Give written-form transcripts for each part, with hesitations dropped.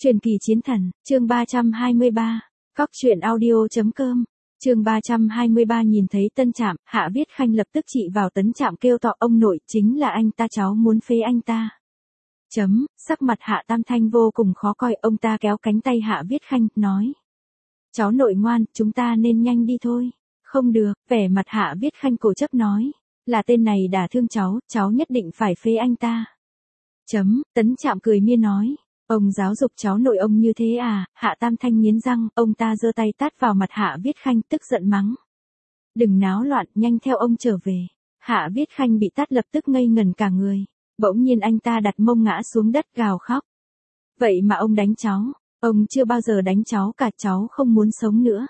Truyền kỳ chiến thần, chương 323, Cóc truyện audio.com, chương 323 nhìn thấy Tân Trạm, Hạ Viết Khanh lập tức chỉ vào Tấn Trạm kêu to ông nội, chính là anh ta, cháu muốn phế anh ta. Sắc mặt Hạ Tam Thanh vô cùng khó coi, ông ta kéo cánh tay Hạ Viết Khanh, nói. Cháu nội ngoan, chúng ta nên nhanh đi thôi. Không được, vẻ mặt Hạ Viết Khanh cố chấp nói. Là tên này đả thương cháu nhất định phải phế anh ta. Tấn Trạm cười mia nói. Ông giáo dục cháu nội ông như thế à? Hạ Tam Thanh nghiến răng, ông ta giơ tay tát vào mặt Hạ Viết Khanh, tức giận mắng. Đừng náo loạn, nhanh theo ông trở về. Hạ Viết Khanh bị tát lập tức ngây ngẩn cả người. Bỗng nhiên anh ta đặt mông ngã xuống đất gào khóc. Vậy mà ông đánh cháu, ông chưa bao giờ đánh cháu cả, cháu không muốn sống nữa.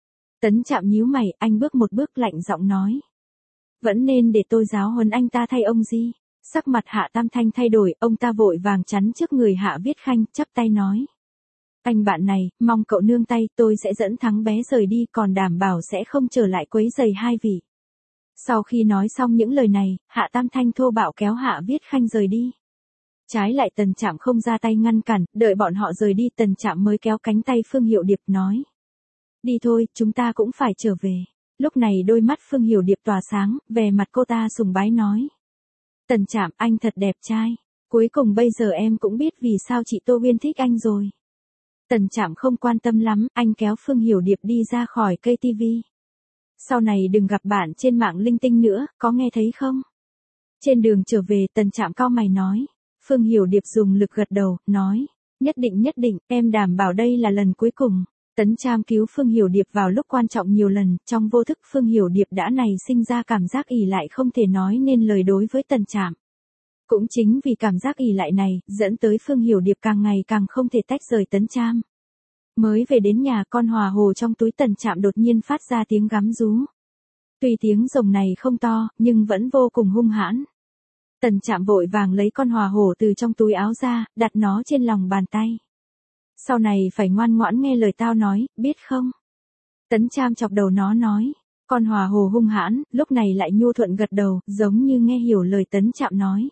Tấn Trạm nhíu mày, anh bước một bước lạnh giọng nói. Vẫn nên để tôi giáo huấn anh ta thay ông gì. Sắc mặt Hạ Tam Thanh thay đổi, ông ta vội vàng chắn trước người Hạ Viết Khanh, chắp tay nói. Anh bạn này, mong cậu nương tay, tôi sẽ dẫn thắng bé rời đi, còn đảm bảo sẽ không trở lại quấy rầy hai vị. Sau khi nói xong những lời này, Hạ Tam Thanh thô bạo kéo Hạ Viết Khanh rời đi. Trái lại Tần Trạm không ra tay ngăn cản, đợi bọn họ rời đi, Tần Trạm mới kéo cánh tay Phương Hiểu Điệp nói. Đi thôi, chúng ta cũng phải trở về. Lúc này đôi mắt Phương Hiểu Điệp tỏa sáng, vẻ mặt cô ta sùng bái nói. Tần Trạm, anh thật đẹp trai. Cuối cùng bây giờ em cũng biết vì sao chị Tô Uyên thích anh rồi. Tần Trạm không quan tâm lắm, anh kéo Phương Hiểu Điệp đi ra khỏi cây tivi. Sau này đừng gặp bạn trên mạng linh tinh nữa, có nghe thấy không? Trên đường trở về, Tần Trạm cau mày nói. Phương Hiểu Điệp dùng lực gật đầu, nói. Nhất định, em đảm bảo đây là lần cuối cùng. Tấn Trạm cứu Phương Hiểu Điệp vào lúc quan trọng nhiều lần, trong vô thức Phương Hiểu Điệp đã nảy sinh ra cảm giác ỷ lại không thể nói nên lời đối với Tần Trạm. Cũng chính vì cảm giác ỷ lại này, dẫn tới Phương Hiểu Điệp càng ngày càng không thể tách rời Tấn Trạm. Mới về đến nhà, con hòa hồ trong túi Tần Trạm đột nhiên phát ra tiếng gắm rú. Tuy tiếng rồng này không to, nhưng vẫn vô cùng hung hãn. Tần Trạm vội vàng lấy con hòa hồ từ trong túi áo ra, đặt nó trên lòng bàn tay. Sau này phải ngoan ngoãn nghe lời tao nói, biết không? Tấn Trạm chọc đầu nó nói. Con hòa hồ hung hãn, lúc này lại nhu thuận gật đầu, giống như nghe hiểu lời Tấn Trạm nói.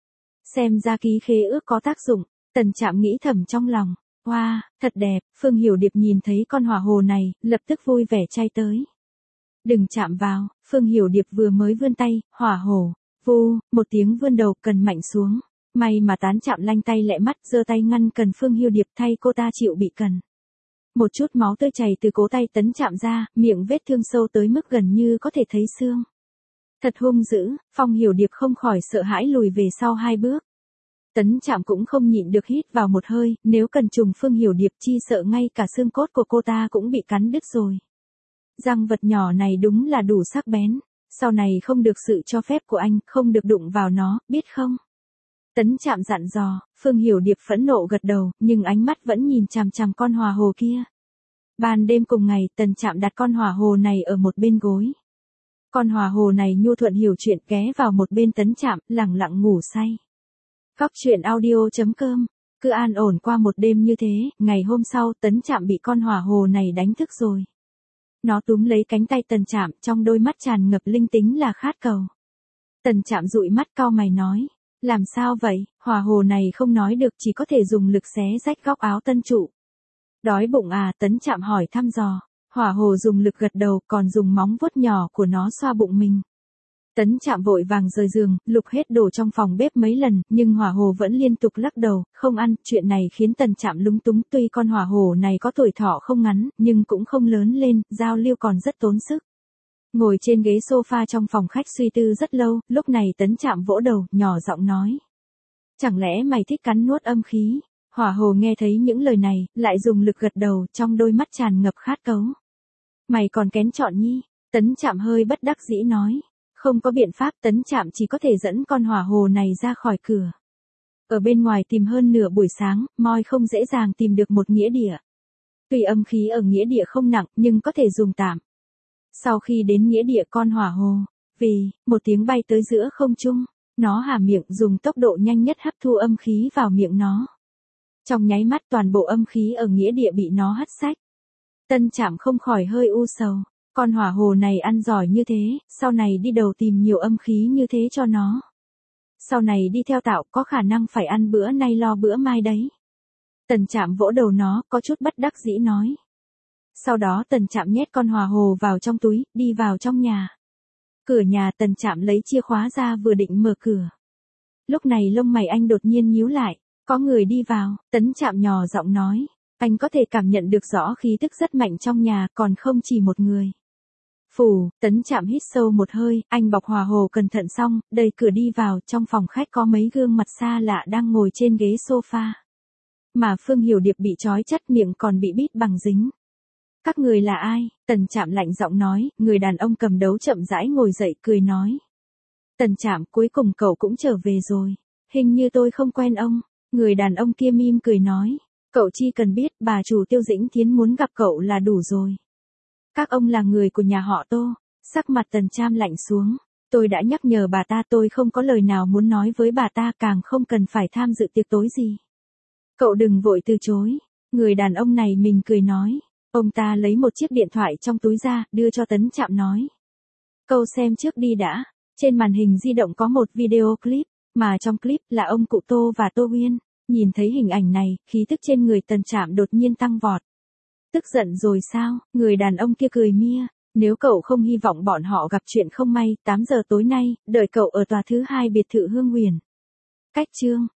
Xem ra ký khế ước có tác dụng, Tần Trạm nghĩ thầm trong lòng. Wow, thật đẹp, Phương Hiểu Điệp nhìn thấy con hỏa hồ này, lập tức vui vẻ chay tới. Đừng chạm vào, Phương Hiểu Điệp vừa mới vươn tay, hỏa hồ, vu, một tiếng vươn đầu cần mạnh xuống. May mà Tán Trạm lanh tay lẹ mắt giơ tay ngăn cần Phương Hiểu Điệp thay cô ta chịu bị cần. Một chút máu tươi chảy từ cổ tay Tấn Trạm ra, miệng vết thương sâu tới mức gần như có thể thấy xương. Thật hung dữ, Phong Hiểu Điệp không khỏi sợ hãi lùi về sau 2 bước. Tấn Trạm cũng không nhịn được hít vào một hơi, nếu cần trùng Phương Hiểu Điệp chi sợ ngay cả xương cốt của cô ta cũng bị cắn đứt rồi. Răng vật nhỏ này đúng là đủ sắc bén, sau này không được sự cho phép của anh, không được đụng vào nó, biết không? Tấn Trạm dặn dò, Phương Hiểu Điệp phẫn nộ gật đầu, nhưng ánh mắt vẫn nhìn chằm chằm con hỏa hồ kia. Ban đêm cùng ngày, Tần Trạm đặt con hỏa hồ này ở một bên gối. Con hỏa hồ này nhu thuận hiểu chuyện ghé vào một bên Tấn Trạm, lẳng lặng ngủ say. Cóc truyện audio.com, cứ an ổn qua một đêm như thế, ngày hôm sau Tấn Trạm bị con hỏa hồ này đánh thức rồi. Nó túm lấy cánh tay Tần Trạm, trong đôi mắt tràn ngập linh tính là khát cầu. Tần Trạm dụi mắt cau mày nói, làm sao vậy, hỏa hồ này không nói được, chỉ có thể dùng lực xé rách góc áo Tân trụ. Đói bụng à? Tấn Trạm hỏi thăm dò. Hỏa hồ dùng lực gật đầu, còn dùng móng vuốt nhỏ của nó xoa bụng mình. Tấn Trạm vội vàng rời giường, lục hết đồ trong phòng bếp mấy lần, nhưng hỏa hồ vẫn liên tục lắc đầu, không ăn. Chuyện này khiến Tần Trạm lúng túng, tuy con hỏa hồ này có tuổi thọ không ngắn, nhưng cũng không lớn lên, giao lưu còn rất tốn sức. Ngồi trên ghế sofa trong phòng khách suy tư rất lâu, lúc này Tấn Trạm vỗ đầu, nhỏ giọng nói. Chẳng lẽ mày thích cắn nuốt âm khí? Hỏa hồ nghe thấy những lời này, lại dùng lực gật đầu, trong đôi mắt tràn ngập khát cấu. Mày còn kén chọn nhi? Tấn Trạm hơi bất đắc dĩ nói. Không có biện pháp, Tấn Trạm chỉ có thể dẫn con hỏa hồ này ra khỏi cửa. Ở bên ngoài tìm hơn nửa buổi sáng, moi không dễ dàng tìm được một nghĩa địa. Tuy âm khí ở nghĩa địa không nặng, nhưng có thể dùng tạm. Sau khi đến nghĩa địa con hỏa hồ, vì, một tiếng bay tới giữa không trung, nó há miệng dùng tốc độ nhanh nhất hấp thu âm khí vào miệng nó. Trong nháy mắt toàn bộ âm khí ở nghĩa địa bị nó hất xách. Tân Trạm không khỏi hơi u sầu. Con hỏa hồ này ăn giỏi như thế, sau này đi đầu tìm nhiều âm khí như thế cho nó. Sau này đi theo tạo có khả năng phải ăn bữa nay lo bữa mai đấy. Tần Trạm vỗ đầu nó, có chút bất đắc dĩ nói. Sau đó Tần Trạm nhét con Hòa Hồ vào trong túi, đi vào trong nhà. Cửa nhà Tần Trạm lấy chìa khóa ra vừa định mở cửa. Lúc này lông mày anh đột nhiên nhíu lại, có người đi vào, Tấn Trạm nhỏ giọng nói. Anh có thể cảm nhận được rõ khí tức rất mạnh trong nhà, còn không chỉ một người. Phù, Tấn Trạm hít sâu một hơi, anh bọc Hòa Hồ cẩn thận xong, đẩy cửa đi vào, trong phòng khách có mấy gương mặt xa lạ đang ngồi trên ghế sofa. Mà Phương Hiểu Điệp bị trói chặt miệng còn bị bít bằng dính. Các người là ai? Tần Trạm lạnh giọng nói, người đàn ông cầm đấu chậm rãi ngồi dậy cười nói. Tần Trạm, cuối cùng cậu cũng trở về rồi. Hình như tôi không quen ông. Người đàn ông kia mỉm cười nói. Cậu chỉ cần biết bà chủ Tiêu Dĩnh Thiến muốn gặp cậu là đủ rồi. Các ông là người của nhà họ Tô. Sắc mặt Tần Trạm lạnh xuống. Tôi đã nhắc nhở bà ta, tôi không có lời nào muốn nói với bà ta, càng không cần phải tham dự tiệc tối gì. Cậu đừng vội từ chối. Người đàn ông này mình cười nói. Ông ta lấy một chiếc điện thoại trong túi ra, đưa cho Tấn Trạm nói. Cậu xem trước đi đã. Trên màn hình di động có một video clip, mà trong clip là ông cụ Tô và Tô Uyên. Nhìn thấy hình ảnh này, khí tức trên người Tần Trạm đột nhiên tăng vọt. Tức giận rồi sao? Người đàn ông kia cười mia. Nếu cậu không hy vọng bọn họ gặp chuyện không may, 8 giờ tối nay, đợi cậu ở tòa thứ 2 biệt thự Hương Huyền. Cách chương